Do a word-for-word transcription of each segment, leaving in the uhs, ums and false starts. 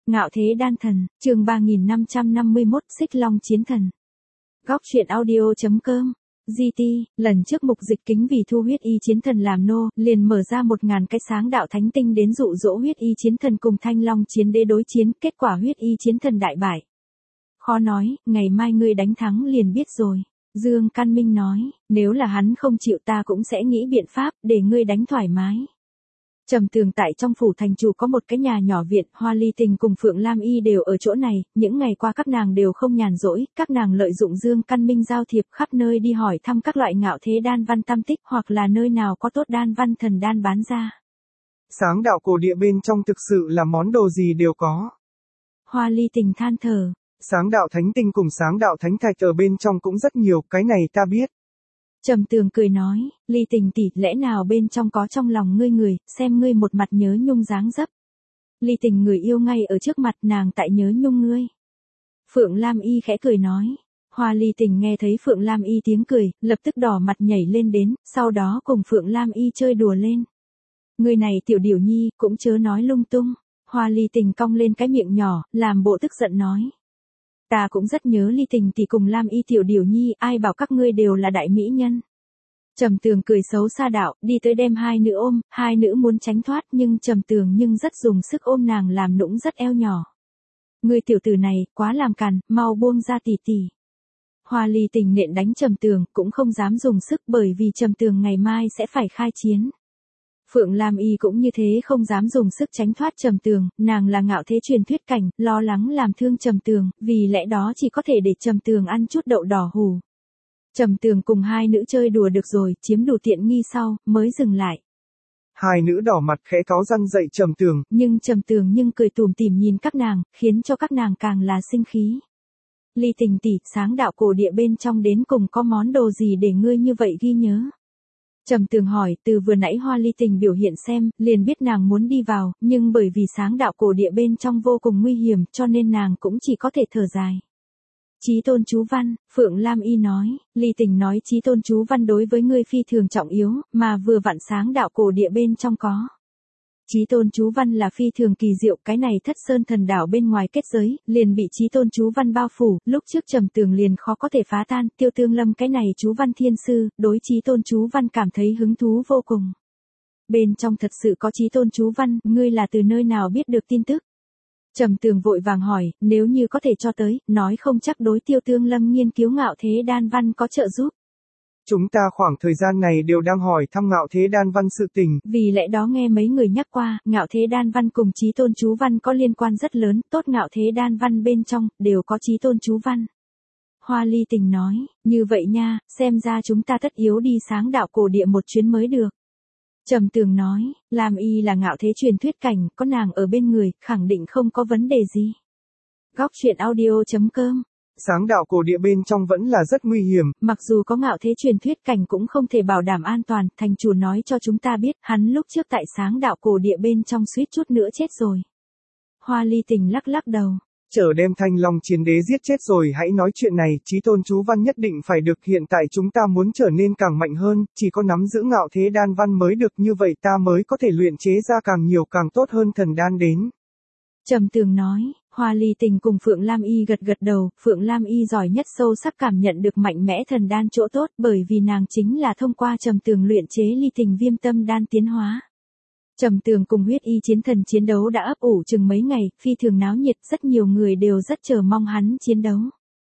Ngạo Thế Đan Thần, chương ba nghìn năm trăm năm mươi mốt, Xích Long Chiến Thần. Góc truyện audio chấm com. giê tê, lần trước Mục Dịch Kính vì thu huyết y chiến thần làm nô, liền mở ra một ngàn cái sáng đạo thánh tinh đến dụ dỗ huyết y chiến thần cùng Thanh Long chiến đế đối chiến, kết quả huyết y chiến thần đại bại. Khó nói, ngày mai ngươi đánh thắng liền biết rồi. Dương Căn Minh nói, nếu là hắn không chịu ta cũng sẽ nghĩ biện pháp, để ngươi đánh thoải mái. Trầm Tường tại trong phủ thành chủ có một cái nhà nhỏ viện, Hoa Ly Tình cùng Phượng Lam Y đều ở chỗ này, những ngày qua các nàng đều không nhàn rỗi, các nàng lợi dụng Dương Căn Minh giao thiệp khắp nơi đi hỏi thăm các loại ngạo thế đan văn tam tích hoặc là nơi nào có tốt đan văn thần đan bán ra. Sáng đạo cổ địa bên trong thực sự là món đồ gì đều có. Hoa Ly Tình than thở. Sáng đạo thánh tinh cùng sáng đạo thánh thạch ở bên trong cũng rất nhiều, cái này ta biết. Trầm Tường cười nói, Ly Tình tỷ, lẽ nào bên trong có trong lòng ngươi người, xem ngươi một mặt nhớ nhung dáng dấp. Ly Tình người yêu ngay ở trước mặt nàng tại nhớ nhung ngươi. Phượng Lam Y khẽ cười nói. Hoa Ly Tình nghe thấy Phượng Lam Y tiếng cười, lập tức đỏ mặt nhảy lên đến, sau đó cùng Phượng Lam Y chơi đùa lên. Người này tiểu điểu nhi, cũng chớ nói lung tung. Hoa Ly Tình cong lên cái miệng nhỏ, làm bộ tức giận nói. Ta cũng rất nhớ Ly Tình tỷ cùng Lam Y tiểu điểu nhi, ai bảo các ngươi đều là đại mỹ nhân. Trầm Tường cười xấu xa đạo, đi tới đem hai nữ ôm, hai nữ muốn tránh thoát nhưng Trầm Tường nhưng rất dùng sức ôm nàng làm nũng rất eo nhỏ. Ngươi tiểu tử này, quá làm càn, mau buông ra tỷ tỷ. Hoa Ly Tình nện đánh Trầm Tường, cũng không dám dùng sức bởi vì Trầm Tường ngày mai sẽ phải khai chiến. Phượng Lam Y cũng như thế không dám dùng sức tránh thoát Trầm Tường, nàng là ngạo thế truyền thuyết cảnh, lo lắng làm thương Trầm Tường, vì lẽ đó chỉ có thể để Trầm Tường ăn chút đậu đỏ hù. Trầm Tường cùng hai nữ chơi đùa được rồi, chiếm đủ tiện nghi sau, mới dừng lại. Hai nữ đỏ mặt khẽ cáu răng dậy Trầm Tường. Nhưng Trầm Tường nhưng cười tủm tỉm nhìn các nàng, khiến cho các nàng càng là sinh khí. Ly Tình tỷ, sáng đạo cổ địa bên trong đến cùng có món đồ gì để ngươi như vậy ghi nhớ? Trầm Tường hỏi, từ vừa nãy Hoa Ly Tình biểu hiện xem, liền biết nàng muốn đi vào, nhưng bởi vì sáng đạo cổ địa bên trong vô cùng nguy hiểm, cho nên nàng cũng chỉ có thể thở dài. Chí tôn chú văn, Phượng Lam Y nói, Ly Tình nói chí tôn chú văn đối với ngươi phi thường trọng yếu, mà vừa vặn sáng đạo cổ địa bên trong có. Chí tôn chú văn là phi thường kỳ diệu, cái này Thất Sơn thần đảo bên ngoài kết giới, liền bị chí tôn chú văn bao phủ, lúc trước Trầm Tường liền khó có thể phá tan, Tiêu Tương Lâm cái này chú văn thiên sư, đối chí tôn chú văn cảm thấy hứng thú vô cùng. Bên trong thật sự có chí tôn chú văn, ngươi là từ nơi nào biết được tin tức? Trầm Tường vội vàng hỏi, nếu như có thể cho tới, nói không chắc đối Tiêu Tương Lâm nghiên cứu ngạo thế đan văn có trợ giúp. Chúng ta khoảng thời gian này đều đang hỏi thăm ngạo thế đan văn sự tình. Vì lẽ đó nghe mấy người nhắc qua, ngạo thế đan văn cùng chí tôn chú văn có liên quan rất lớn, tốt ngạo thế đan văn bên trong, đều có chí tôn chú văn. Hoa Ly Tình nói, như vậy nha, xem ra chúng ta tất yếu đi sáng đạo cổ địa một chuyến mới được. Trầm Tường nói, Lam Y là ngạo thế truyền thuyết cảnh, có nàng ở bên người, khẳng định không có vấn đề gì. Góc truyện audio chấm com. Sáng đạo cổ địa bên trong vẫn là rất nguy hiểm. Mặc dù có ngạo thế truyền thuyết cảnh cũng không thể bảo đảm an toàn, thành chủ nói cho chúng ta biết, hắn lúc trước tại sáng đạo cổ địa bên trong suýt chút nữa chết rồi. Hoa Ly Tình lắc lắc đầu. Chờ đem Thanh Long chiến đế giết chết rồi hãy nói chuyện này, chí tôn chú văn nhất định phải được, hiện tại chúng ta muốn trở nên càng mạnh hơn, chỉ có nắm giữ ngạo thế đan văn mới được, như vậy ta mới có thể luyện chế ra càng nhiều càng tốt hơn thần đan đến. Trầm Tường nói, Hoa Ly Tình cùng Phượng Lam Y gật gật đầu, Phượng Lam Y giỏi nhất sâu sắc cảm nhận được mạnh mẽ thần đan chỗ tốt, bởi vì nàng chính là thông qua Trầm Tường luyện chế Ly Tình viêm tâm đan tiến hóa. Trầm Tường cùng huyết y chiến thần chiến đấu đã ấp ủ chừng mấy ngày, phi thường náo nhiệt, rất nhiều người đều rất chờ mong hắn chiến đấu.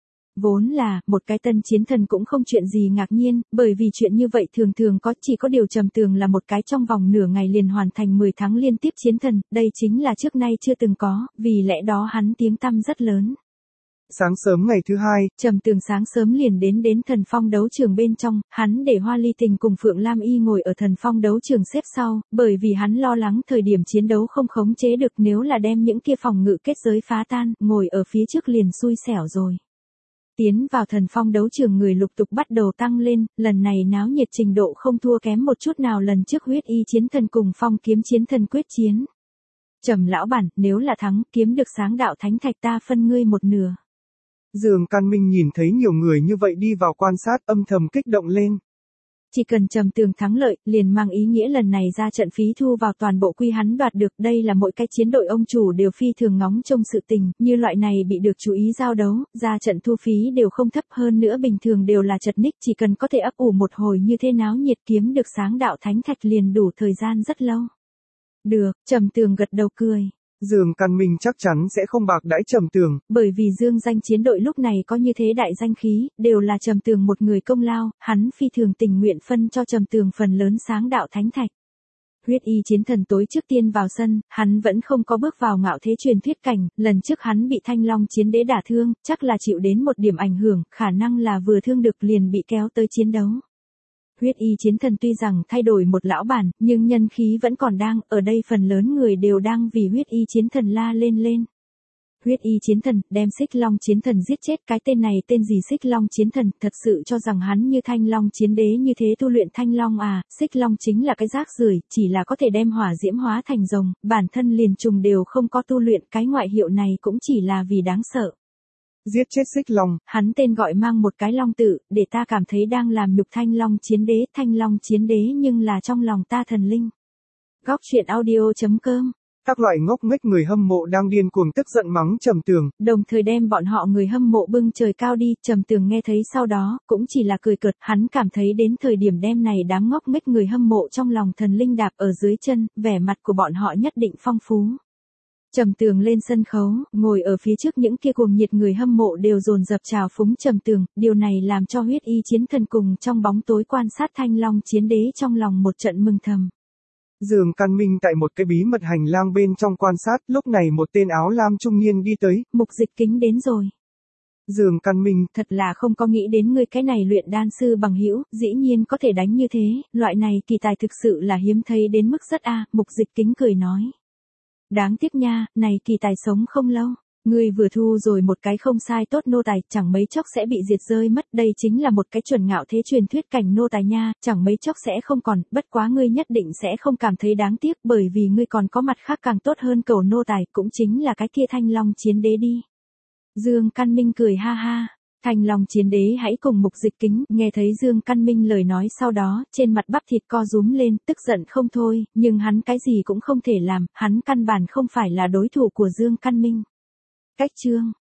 Vốn là, một cái tân chiến thần cũng không chuyện gì ngạc nhiên, bởi vì chuyện như vậy thường thường có, chỉ có điều Trầm Tường là một cái trong vòng nửa ngày liền hoàn thành mười tháng liên tiếp chiến thần, đây chính là trước nay chưa từng có, vì lẽ đó hắn tiếng tăm rất lớn. Sáng sớm ngày thứ hai, Trầm Tường sáng sớm liền đến đến thần phong đấu trường bên trong, hắn để Hoa Ly Tình cùng Phượng Lam Y ngồi ở thần phong đấu trường xếp sau, bởi vì hắn lo lắng thời điểm chiến đấu không khống chế được, nếu là đem những kia phòng ngự kết giới phá tan, ngồi ở phía trước liền xui xẻo rồi. Tiến vào thần phong đấu trường người lục tục bắt đầu tăng lên, lần này náo nhiệt trình độ không thua kém một chút nào lần trước huyết y chiến thần cùng phong kiếm chiến thần quyết chiến. Trầm lão bản, nếu là thắng, kiếm được sáng đạo thánh thạch ta phân ngươi một nửa. Dương Căn Minh nhìn thấy nhiều người như vậy đi vào quan sát, âm thầm kích động lên. Chỉ cần Trầm Tường thắng lợi, liền mang ý nghĩa lần này ra trận phí thu vào toàn bộ quy hắn đoạt được, đây là mỗi cái chiến đội ông chủ đều phi thường ngóng trông sự tình, như loại này bị được chú ý giao đấu, ra trận thu phí đều không thấp, hơn nữa bình thường đều là chật ních, chỉ cần có thể ấp ủ một hồi như thế náo nhiệt kiếm được sáng đạo thánh thạch liền đủ thời gian rất lâu. Được, Trầm Tường gật đầu cười. Dương Căn Minh chắc chắn sẽ không bạc đãi Trầm Tường. Bởi vì Dương danh chiến đội lúc này có như thế đại danh khí, đều là Trầm Tường một người công lao, hắn phi thường tình nguyện phân cho Trầm Tường phần lớn sáng đạo thánh thạch. Huyết y chiến thần tối trước tiên vào sân, hắn vẫn không có bước vào ngạo thế truyền thuyết cảnh, lần trước hắn bị Thanh Long chiến đế đả thương, chắc là chịu đến một điểm ảnh hưởng, khả năng là vừa thương được liền bị kéo tới chiến đấu. Huyết y chiến thần tuy rằng thay đổi một lão bản, nhưng nhân khí vẫn còn đang, ở đây phần lớn người đều đang vì huyết y chiến thần la lên lên. Huyết y chiến thần, đem Xích Long chiến thần giết chết, cái tên này tên gì Xích Long chiến thần, thật sự cho rằng hắn như Thanh Long chiến đế như thế tu luyện Thanh Long à, Xích Long chính là cái rác rưởi, chỉ là có thể đem hỏa diễm hóa thành rồng, bản thân liền trùng đều không có tu luyện, cái ngoại hiệu này cũng chỉ là vì đáng sợ. Giết chết Xích Long, Các loại ngốc nghếch người hâm mộ đang điên cuồng tức giận mắng Trầm Tường, đồng thời đem bọn họ người hâm mộ bưng trời cao đi, Trầm Tường nghe thấy sau đó, cũng chỉ là cười cợt, hắn cảm thấy đến thời điểm đêm này đám ngốc nghếch người hâm mộ trong lòng thần linh đạp ở dưới chân, vẻ mặt của bọn họ nhất định phong phú. Trầm Tường lên sân khấu, ngồi ở phía trước những kia cuồng nhiệt người hâm mộ đều dồn dập chào phúng Trầm Tường, điều này làm cho huyết y chiến thần cùng trong bóng tối quan sát Thanh Long chiến đế trong lòng một trận mừng thầm. Dương Căn Minh tại một cái bí mật hành lang bên trong quan sát, lúc này một tên áo lam trung niên đi tới, Mục Dịch Kính đến rồi. Dương Căn Minh, thật là không có nghĩ đến ngươi cái này luyện đan sư bằng hữu, dĩ nhiên có thể đánh như thế, loại này kỳ tài thực sự là hiếm thấy đến mức rất a, Mục Dịch Kính cười nói. Đáng tiếc nha, này kỳ tài sống không lâu. Ngươi vừa thu rồi một cái không sai tốt nô tài, chẳng mấy chốc sẽ bị diệt rơi mất, đây chính là một cái chuẩn ngạo thế truyền thuyết cảnh nô tài nha, chẳng mấy chốc sẽ không còn, bất quá ngươi nhất định sẽ không cảm thấy đáng tiếc, bởi vì ngươi còn có mặt khác càng tốt hơn cầu nô tài, cũng chính là cái kia Thanh Long chiến đế đi. Dương Căn Minh cười ha ha. Thanh Long chiến đế hãy cùng Mục Dịch Kính, nghe thấy Dương Căn Minh lời nói sau đó, trên mặt bắp thịt co rúm lên, tức giận không thôi, nhưng hắn cái gì cũng không thể làm, hắn căn bản không phải là đối thủ của Dương Căn Minh. Cách chương